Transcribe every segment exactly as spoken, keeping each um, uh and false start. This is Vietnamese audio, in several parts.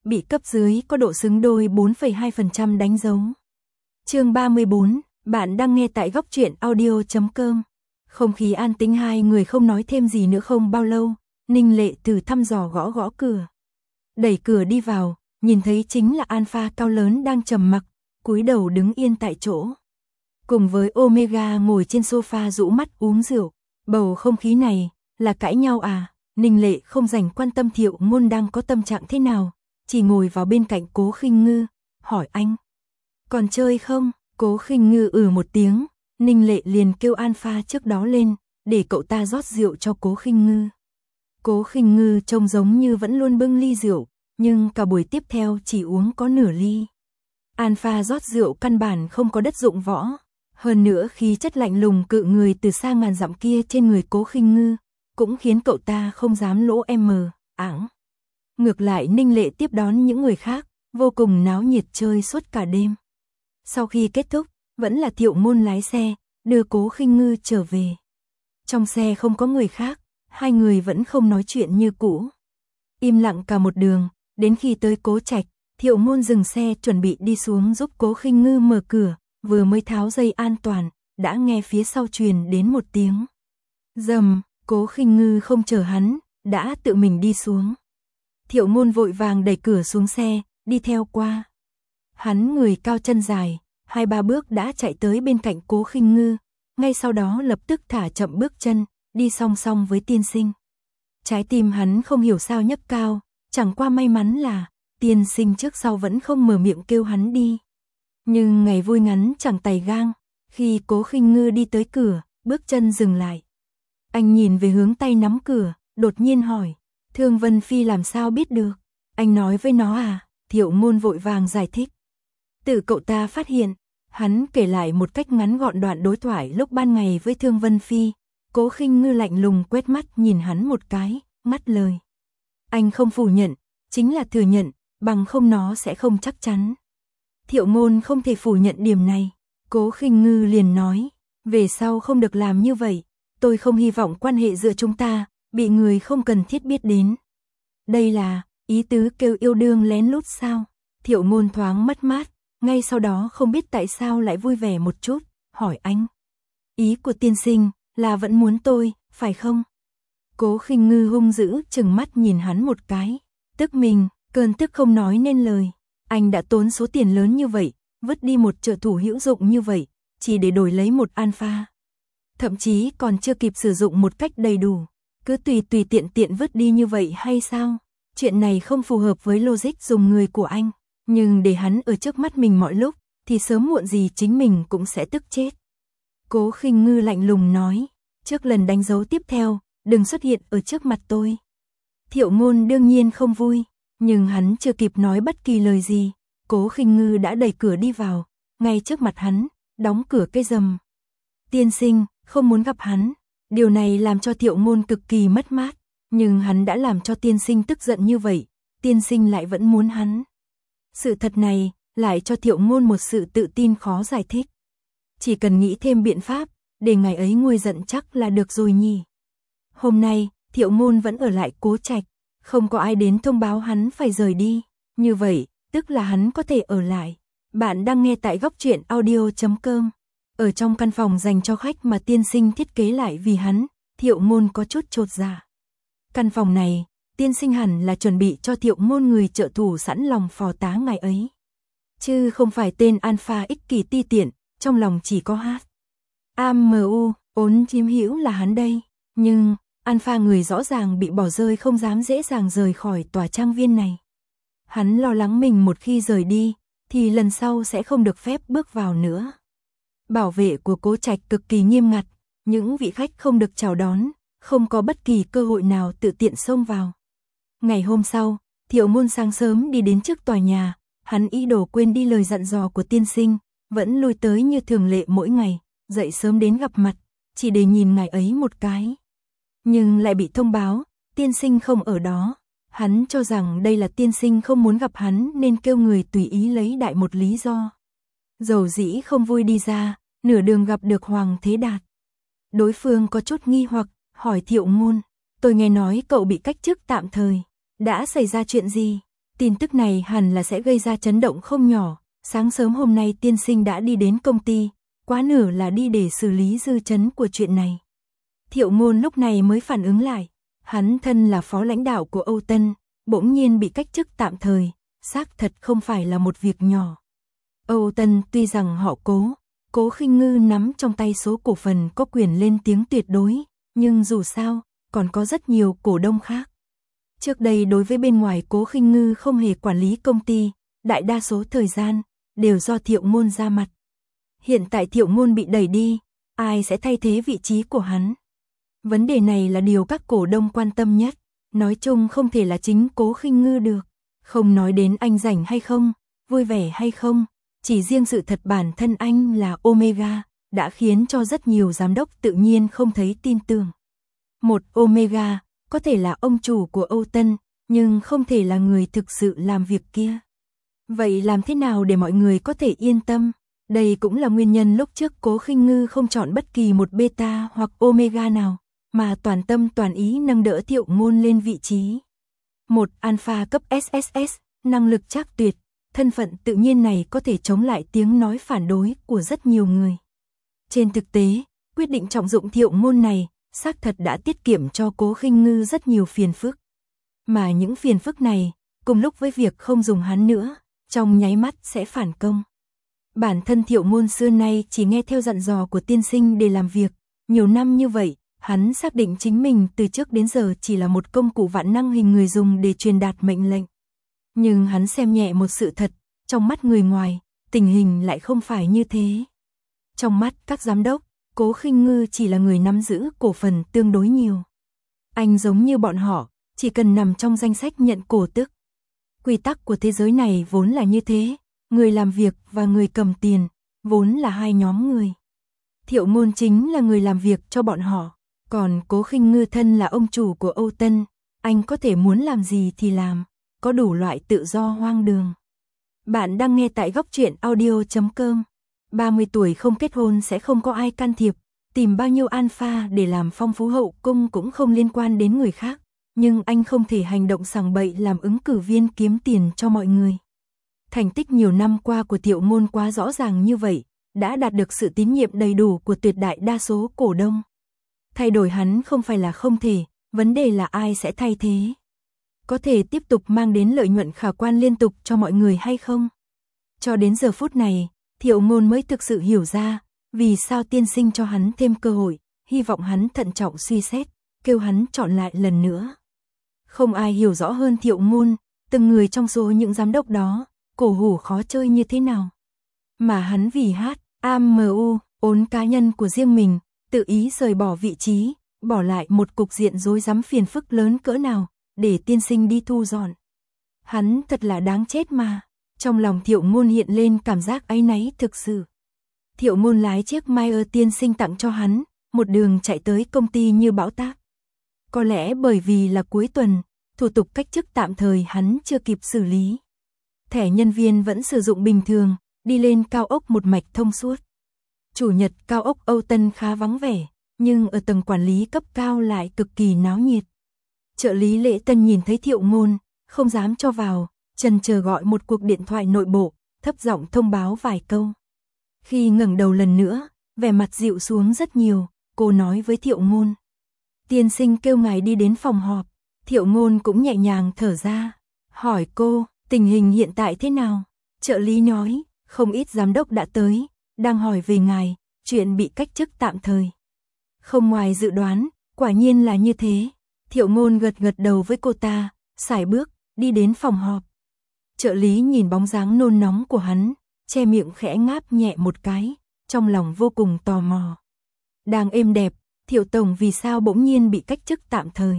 bị cấp dưới có độ xứng đôi bốn phẩy hai phần trăm đánh dấu. Chương ba mươi bốn, bạn đang nghe tại góc truyện audio chấm com. Không khí an tĩnh, hai người không nói thêm gì nữa. Không bao lâu, Ninh Lệ từ thăm dò gõ gõ cửa. Đẩy cửa đi vào, nhìn thấy chính là Alpha cao lớn đang trầm mặc, cúi đầu đứng yên tại chỗ. Cùng với Omega ngồi trên sofa rũ mắt uống rượu. Bầu không khí này, là cãi nhau à? Ninh Lệ không dành quan tâm Thiệu Ngôn đang có tâm trạng thế nào, chỉ ngồi vào bên cạnh Cố Khinh Ngư, hỏi anh. Còn chơi không? Cố Khinh Ngư ừ một tiếng, Ninh Lệ liền kêu Alpha trước đó lên, để cậu ta rót rượu cho Cố Khinh Ngư. Cố Khinh Ngư trông giống như vẫn luôn bưng ly rượu, nhưng cả buổi tiếp theo chỉ uống có nửa ly. Alpha rót rượu căn bản không có đất dụng võ, hơn nữa khí chất lạnh lùng cự người từ xa ngàn dặm kia trên người Cố Khinh Ngư, cũng khiến cậu ta không dám lỗ em mờ, ảng. Ngược lại Ninh Lệ tiếp đón những người khác, vô cùng náo nhiệt chơi suốt cả đêm. Sau khi kết thúc, vẫn là Thiệu Ngôn lái xe, đưa Cố Khinh Ngư trở về. Trong xe không có người khác, hai người vẫn không nói chuyện như cũ. Im lặng cả một đường, đến khi tới Cố Trạch, Thiệu Ngôn dừng xe chuẩn bị đi xuống giúp Cố Khinh Ngư mở cửa, vừa mới tháo dây an toàn, đã nghe phía sau truyền đến một tiếng rầm. Cố Khinh Ngư không chờ hắn, đã tự mình đi xuống. Thiệu Ngôn vội vàng đẩy cửa xuống xe, đi theo qua. Hắn người cao chân dài, hai ba bước đã chạy tới bên cạnh Cố Khinh Ngư, ngay sau đó lập tức thả chậm bước chân, đi song song với tiên sinh. Trái tim hắn không hiểu sao nhấp cao, chẳng qua may mắn là tiên sinh trước sau vẫn không mở miệng kêu hắn đi. Nhưng ngày vui ngắn chẳng tày gang, khi Cố Khinh Ngư đi tới cửa, bước chân dừng lại. Anh nhìn về hướng tay nắm cửa, đột nhiên hỏi, Thương Vân Phi làm sao biết được? Anh nói với nó à? Thiệu Ngôn vội vàng giải thích. Tự cậu ta phát hiện, hắn kể lại một cách ngắn gọn đoạn đối thoại lúc ban ngày với Thương Vân Phi. Cố Khinh Ngư lạnh lùng quét mắt nhìn hắn một cái, ngắt lời. Anh không phủ nhận, chính là thừa nhận, bằng không nó sẽ không chắc chắn. Thiệu Ngôn không thể phủ nhận điểm này. Cố Khinh Ngư liền nói, về sau không được làm như vậy. Tôi không hy vọng quan hệ giữa chúng ta bị người không cần thiết biết đến. Đây là ý tứ kêu yêu đương lén lút sao? Thiệu Ngôn thoáng mất mát, ngay sau đó không biết tại sao lại vui vẻ một chút, hỏi anh. Ý của tiên sinh là vẫn muốn tôi, phải không? Cố Khinh Ngư hung dữ chừng mắt nhìn hắn một cái, tức mình, cơn tức không nói nên lời. Anh đã tốn số tiền lớn như vậy, vứt đi một trợ thủ hữu dụng như vậy, chỉ để đổi lấy một Alpha. Thậm chí còn chưa kịp sử dụng một cách đầy đủ, cứ tùy tùy tiện tiện vứt đi như vậy hay sao? Chuyện này không phù hợp với logic dùng người của anh, nhưng để hắn ở trước mắt mình mọi lúc, thì sớm muộn gì chính mình cũng sẽ tức chết. Cố Khinh Ngư lạnh lùng nói, trước lần đánh dấu tiếp theo, đừng xuất hiện ở trước mặt tôi. Thiệu Ngôn đương nhiên không vui, nhưng hắn chưa kịp nói bất kỳ lời gì, Cố Khinh Ngư đã đẩy cửa đi vào, ngay trước mặt hắn, đóng cửa cái rầm. Tiên sinh không muốn gặp hắn, điều này làm cho Thiệu Ngôn cực kỳ mất mát, nhưng hắn đã làm cho tiên sinh tức giận như vậy, tiên sinh lại vẫn muốn hắn. Sự thật này lại cho Thiệu Ngôn một sự tự tin khó giải thích. Chỉ cần nghĩ thêm biện pháp, để ngày ấy nguôi giận chắc là được rồi nhỉ. Hôm nay, Thiệu Ngôn vẫn ở lại Cố Trạch, không có ai đến thông báo hắn phải rời đi, như vậy, tức là hắn có thể ở lại. Bạn đang nghe tại góc truyện audio chấm com. Ở trong căn phòng dành cho khách mà tiên sinh thiết kế lại vì hắn, Thiệu Ngôn có chút chột dạ. Căn phòng này, tiên sinh hẳn là chuẩn bị cho Thiệu Ngôn người trợ thủ sẵn lòng phò tá ngày ấy. Chứ không phải tên Alpha ích kỷ ti tiện, trong lòng chỉ có hát. a em u, ốn chiếm hữu là hắn đây. Nhưng, Alpha người rõ ràng bị bỏ rơi không dám dễ dàng rời khỏi tòa trang viên này. Hắn lo lắng mình một khi rời đi, thì lần sau sẽ không được phép bước vào nữa. Bảo vệ của Cố Trạch cực kỳ nghiêm ngặt, những vị khách không được chào đón, không có bất kỳ cơ hội nào tự tiện xông vào. Ngày hôm sau, Thiệu Ngôn sáng sớm đi đến trước tòa nhà, hắn ý đồ quên đi lời dặn dò của tiên sinh, vẫn lui tới như thường lệ mỗi ngày, dậy sớm đến gặp mặt, chỉ để nhìn ngày ấy một cái. Nhưng lại bị thông báo, tiên sinh không ở đó. Hắn cho rằng đây là tiên sinh không muốn gặp hắn nên kêu người tùy ý lấy đại một lý do. Dầu dĩ không vui đi ra, nửa đường gặp được Hoàng Thế Đạt. Đối phương có chút nghi hoặc, hỏi Thiệu Ngôn, tôi nghe nói cậu bị cách chức tạm thời, đã xảy ra chuyện gì? Tin tức này hẳn là sẽ gây ra chấn động không nhỏ. Sáng sớm hôm nay tiên sinh đã đi đến công ty, quá nửa là đi để xử lý dư chấn của chuyện này. Thiệu Ngôn lúc này mới phản ứng lại, hắn thân là phó lãnh đạo của Âu Tân, bỗng nhiên bị cách chức tạm thời, xác thật không phải là một việc nhỏ. Âu Tân tuy rằng họ Cố, Cố Khinh Ngư nắm trong tay số cổ phần có quyền lên tiếng tuyệt đối, nhưng dù sao, còn có rất nhiều cổ đông khác. Trước đây đối với bên ngoài Cố Khinh Ngư không hề quản lý công ty, đại đa số thời gian đều do Thiệu Ngôn ra mặt. Hiện tại Thiệu Ngôn bị đẩy đi, ai sẽ thay thế vị trí của hắn? Vấn đề này là điều các cổ đông quan tâm nhất, nói chung không thể là chính Cố Khinh Ngư được, không nói đến anh rảnh hay không, vui vẻ hay không, chỉ riêng sự thật bản thân anh là Omega, đã khiến cho rất nhiều giám đốc tự nhiên không thấy tin tưởng. Một Omega, có thể là ông chủ của Âu Tân, nhưng không thể là người thực sự làm việc kia. Vậy làm thế nào để mọi người có thể yên tâm? Đây cũng là nguyên nhân lúc trước Cố Khinh Ngư không chọn bất kỳ một beta hoặc omega nào, mà toàn tâm toàn ý nâng đỡ Thiệu Ngôn lên vị trí. Một alpha cấp ét ét ét, năng lực trác tuyệt, thân phận tự nhiên này có thể chống lại tiếng nói phản đối của rất nhiều người. Trên thực tế, quyết định trọng dụng Thiệu Ngôn này, xác thật đã tiết kiệm cho Cố Khinh Ngư rất nhiều phiền phức. Mà những phiền phức này, cùng lúc với việc không dùng hắn nữa, trong nháy mắt sẽ phản công. Bản thân Thiệu Ngôn xưa nay chỉ nghe theo dặn dò của tiên sinh để làm việc, nhiều năm như vậy, hắn xác định chính mình từ trước đến giờ chỉ là một công cụ vạn năng hình người dùng để truyền đạt mệnh lệnh. Nhưng hắn xem nhẹ một sự thật, trong mắt người ngoài, tình hình lại không phải như thế. Trong mắt các giám đốc, Cố Khinh Ngư chỉ là người nắm giữ cổ phần tương đối nhiều. Anh giống như bọn họ, chỉ cần nằm trong danh sách nhận cổ tức. Quy tắc của thế giới này vốn là như thế, người làm việc và người cầm tiền, vốn là hai nhóm người. Thiệu Ngôn chính là người làm việc cho bọn họ, còn Cố Khinh Ngư thân là ông chủ của Âu Tân, anh có thể muốn làm gì thì làm, có đủ loại tự do hoang đường. Bạn đang nghe tại góc truyện audio chấm com. ba mươi tuổi không kết hôn sẽ không có ai can thiệp, tìm bao nhiêu alpha để làm phong phú hậu cung cũng không liên quan đến người khác, nhưng anh không thể hành động sằng bậy làm ứng cử viên kiếm tiền cho mọi người. Thành tích nhiều năm qua của Thiệu Ngôn quá rõ ràng như vậy, đã đạt được sự tín nhiệm đầy đủ của tuyệt đại đa số cổ đông. Thay đổi hắn không phải là không thể, vấn đề là ai sẽ thay thế. Có thể tiếp tục mang đến lợi nhuận khả quan liên tục cho mọi người hay không? Cho đến giờ phút này, Thiệu Ngôn mới thực sự hiểu ra, vì sao tiên sinh cho hắn thêm cơ hội, hy vọng hắn thận trọng suy xét, kêu hắn chọn lại lần nữa. Không ai hiểu rõ hơn Thiệu Ngôn, từng người trong số những giám đốc đó, cổ hủ khó chơi như thế nào. Mà hắn vì hát, a em u, ốn cá nhân của riêng mình, tự ý rời bỏ vị trí, bỏ lại một cục diện rối rắm phiền phức lớn cỡ nào, để tiên sinh đi thu dọn. Hắn thật là đáng chết mà. Trong lòng Thiệu Ngôn hiện lên cảm giác áy náy thực sự. Thiệu Ngôn lái chiếc Meyer tiên sinh tặng cho hắn, một đường chạy tới công ty như bão táp. Có lẽ bởi vì là cuối tuần, thủ tục cách chức tạm thời hắn chưa kịp xử lý. Thẻ nhân viên vẫn sử dụng bình thường, đi lên cao ốc một mạch thông suốt. Chủ nhật cao ốc Âu Tân khá vắng vẻ, nhưng ở tầng quản lý cấp cao lại cực kỳ náo nhiệt. Trợ lý Lễ Tân nhìn thấy Thiệu Ngôn, không dám cho vào, chần chờ gọi một cuộc điện thoại nội bộ, thấp giọng thông báo vài câu. Khi ngẩng đầu lần nữa, vẻ mặt dịu xuống rất nhiều, cô nói với Thiệu Ngôn. Tiên sinh kêu ngài đi đến phòng họp. Thiệu Ngôn cũng nhẹ nhàng thở ra, hỏi cô, tình hình hiện tại thế nào? Trợ lý nói, không ít giám đốc đã tới, đang hỏi về ngài, chuyện bị cách chức tạm thời. Không ngoài dự đoán, quả nhiên là như thế. Thiệu Ngôn gật gật đầu với cô ta, sải bước, đi đến phòng họp. Trợ lý nhìn bóng dáng nôn nóng của hắn, che miệng khẽ ngáp nhẹ một cái, trong lòng vô cùng tò mò. Đang êm đẹp, Thiệu Tổng vì sao bỗng nhiên bị cách chức tạm thời?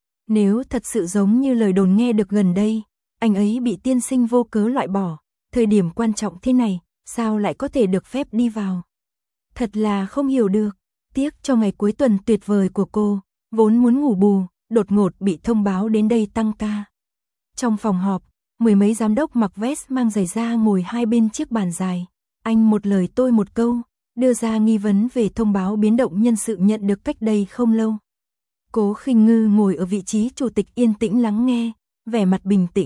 Nếu thật sự giống như lời đồn nghe được gần đây, anh ấy bị tiên sinh vô cớ loại bỏ, thời điểm quan trọng thế này, sao lại có thể được phép đi vào? Thật là không hiểu được, tiếc cho ngày cuối tuần tuyệt vời của cô, vốn muốn ngủ bù, đột ngột bị thông báo đến đây tăng ca. Trong phòng họp, mười mấy giám đốc mặc vest mang giày da ngồi hai bên chiếc bàn dài. Anh một lời tôi một câu, đưa ra nghi vấn về thông báo biến động nhân sự nhận được cách đây không lâu. Cố Khinh Ngư ngồi ở vị trí chủ tịch yên tĩnh lắng nghe, vẻ mặt bình tĩnh,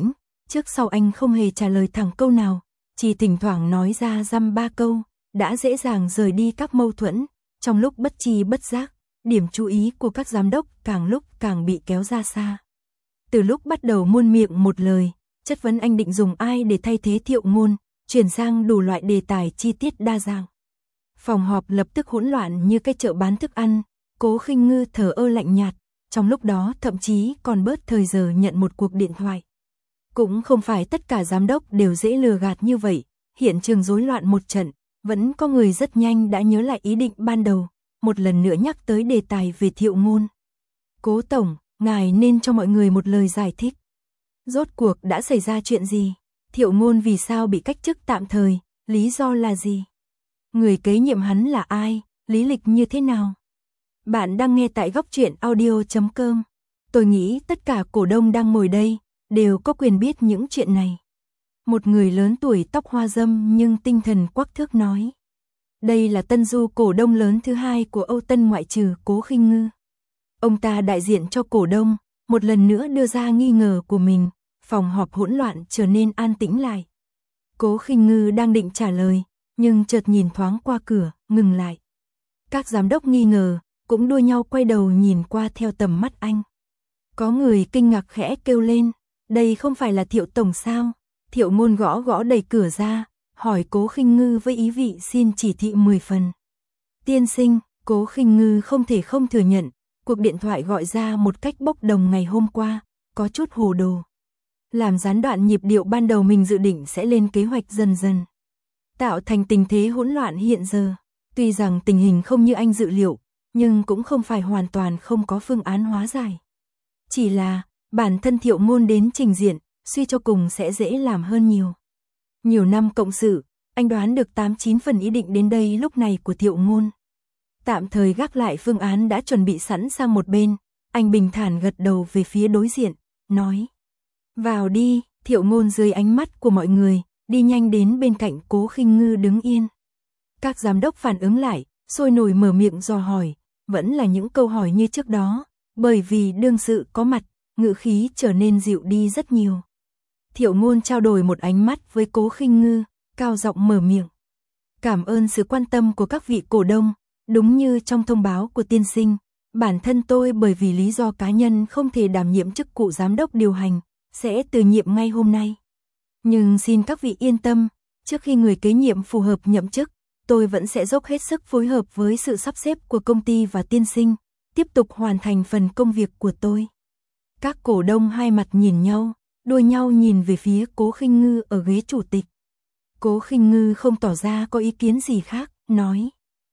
trước sau anh không hề trả lời thẳng câu nào, chỉ thỉnh thoảng nói ra dăm ba câu, đã dễ dàng rời đi các mâu thuẫn, trong lúc bất tri bất giác, điểm chú ý của các giám đốc càng lúc càng bị kéo ra xa. Từ lúc bắt đầu muôn miệng một lời, chất vấn anh định dùng ai để thay thế Thiệu Ngôn, chuyển sang đủ loại đề tài chi tiết đa dạng. Phòng họp lập tức hỗn loạn như cái chợ bán thức ăn, Cố Khinh Ngư thờ ơ lạnh nhạt, trong lúc đó thậm chí còn bớt thời giờ nhận một cuộc điện thoại. Cũng không phải tất cả giám đốc đều dễ lừa gạt như vậy, hiện trường rối loạn một trận, vẫn có người rất nhanh đã nhớ lại ý định ban đầu, một lần nữa nhắc tới đề tài về Thiệu Ngôn. Cố Tổng, ngài nên cho mọi người một lời giải thích. Rốt cuộc đã xảy ra chuyện gì? Thiệu Ngôn vì sao bị cách chức tạm thời, lý do là gì? Người kế nhiệm hắn là ai, lý lịch như thế nào? Bạn đang nghe tại góc truyện audio chấm com. Tôi nghĩ tất cả cổ đông đang ngồi đây đều có quyền biết những chuyện này. Một người lớn tuổi tóc hoa râm nhưng tinh thần quắc thước nói. Đây là Tân Du cổ đông lớn thứ hai của Âu Tân ngoại trừ Cố Khinh Ngư. Ông ta đại diện cho cổ đông, một lần nữa đưa ra nghi ngờ của mình, phòng họp hỗn loạn trở nên an tĩnh lại. Cố Khinh Ngư đang định trả lời, nhưng chợt nhìn thoáng qua cửa, ngừng lại. Các giám đốc nghi ngờ, cũng đua nhau quay đầu nhìn qua theo tầm mắt anh. Có người kinh ngạc khẽ kêu lên, đây không phải là Thiệu Tổng sao? Thiệu Ngôn gõ gõ đẩy cửa ra, hỏi Cố Khinh Ngư với ý vị xin chỉ thị mười phần. Tiên sinh, Cố Khinh Ngư không thể không thừa nhận, cuộc điện thoại gọi ra một cách bốc đồng ngày hôm qua, có chút hồ đồ. Làm gián đoạn nhịp điệu ban đầu mình dự định sẽ lên kế hoạch dần dần. Tạo thành tình thế hỗn loạn hiện giờ. Tuy rằng tình hình không như anh dự liệu, nhưng cũng không phải hoàn toàn không có phương án hóa giải. Chỉ là, bản thân Thiệu Ngôn đến trình diện, suy cho cùng sẽ dễ làm hơn nhiều. Nhiều năm cộng sự, anh đoán được tám chín phần ý định đến đây lúc này của Thiệu Ngôn. Tạm thời gác lại phương án đã chuẩn bị sẵn sang một bên, anh bình thản gật đầu về phía đối diện, nói. Vào đi, Thiệu Ngôn dưới ánh mắt của mọi người, đi nhanh đến bên cạnh Cố Khinh Ngư đứng yên. Các giám đốc phản ứng lại, sôi nổi mở miệng dò hỏi, vẫn là những câu hỏi như trước đó, bởi vì đương sự có mặt, ngữ khí trở nên dịu đi rất nhiều. Thiệu Ngôn trao đổi một ánh mắt với Cố Khinh Ngư, cao giọng mở miệng. Cảm ơn sự quan tâm của các vị cổ đông, đúng như trong thông báo của tiên sinh, bản thân tôi bởi vì lý do cá nhân không thể đảm nhiệm chức vụ giám đốc điều hành, sẽ từ nhiệm ngay hôm nay. Nhưng xin các vị yên tâm, trước khi người kế nhiệm phù hợp nhậm chức, tôi vẫn sẽ dốc hết sức phối hợp với sự sắp xếp của công ty và tiên sinh, tiếp tục hoàn thành phần công việc của tôi. Các cổ đông hai mặt nhìn nhau, đua nhau nhìn về phía Cố Khinh Ngư ở ghế chủ tịch. Cố Khinh Ngư không tỏ ra có ý kiến gì khác, nói.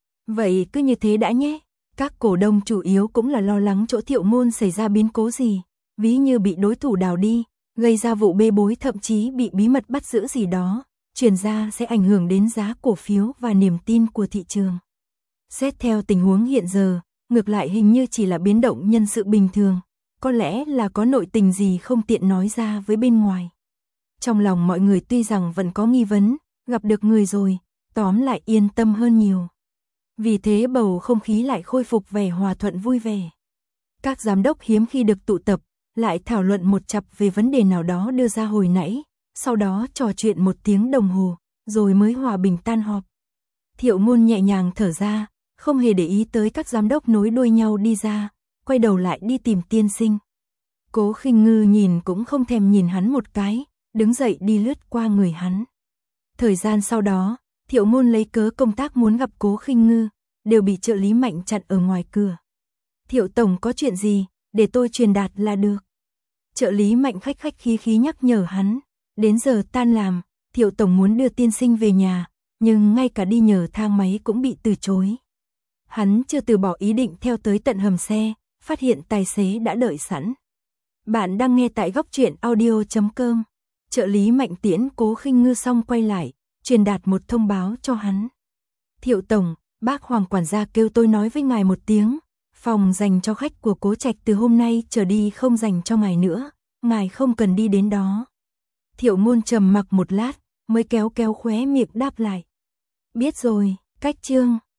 Vậy cứ như thế đã nhé. Các cổ đông chủ yếu cũng là lo lắng chỗ Thiệu Ngôn xảy ra biến cố gì, ví như bị đối thủ đào đi, gây ra vụ bê bối, thậm chí bị bí mật bắt giữ gì đó, truyền ra sẽ ảnh hưởng đến giá cổ phiếu và niềm tin của thị trường. Xét theo tình huống hiện giờ, ngược lại hình như chỉ là biến động nhân sự bình thường, có lẽ là có nội tình gì không tiện nói ra với bên ngoài. Trong lòng mọi người tuy rằng vẫn có nghi vấn, gặp được người rồi, tóm lại yên tâm hơn nhiều. Vì thế bầu không khí lại khôi phục vẻ hòa thuận vui vẻ. Các giám đốc hiếm khi được tụ tập, lại thảo luận một chặp về vấn đề nào đó đưa ra hồi nãy, sau đó trò chuyện một tiếng đồng hồ, rồi mới hòa bình tan họp. Thiệu Ngôn nhẹ nhàng thở ra, không hề để ý tới các giám đốc nối đuôi nhau đi ra, quay đầu lại đi tìm tiên sinh. Cố Khinh Ngư nhìn cũng không thèm nhìn hắn một cái, đứng dậy đi lướt qua người hắn. Thời gian sau đó, Thiệu Ngôn lấy cớ công tác muốn gặp Cố Khinh Ngư, đều bị trợ lý Mạnh chặn ở ngoài cửa. Thiệu Tổng có chuyện gì, để tôi truyền đạt là được. Trợ lý Mạnh khách khách khí khí nhắc nhở hắn, đến giờ tan làm, Thiệu Tổng muốn đưa tiên sinh về nhà, nhưng ngay cả đi nhờ thang máy cũng bị từ chối. Hắn chưa từ bỏ ý định theo tới tận hầm xe, phát hiện tài xế đã đợi sẵn. Bạn đang nghe tại góc truyện audio chấm com. Trợ lý Mạnh tiễn Cố Khinh Ngư xong quay lại, truyền đạt một thông báo cho hắn. Thiệu Tổng, bác Hoàng quản gia kêu tôi nói với ngài một tiếng, phòng dành cho khách của Cố Trạch từ hôm nay trở đi không dành cho ngài nữa, ngài không cần đi đến đó. Thiệu Ngôn trầm mặc một lát, mới kéo kéo khóe miệng đáp lại. Biết rồi, cách chương.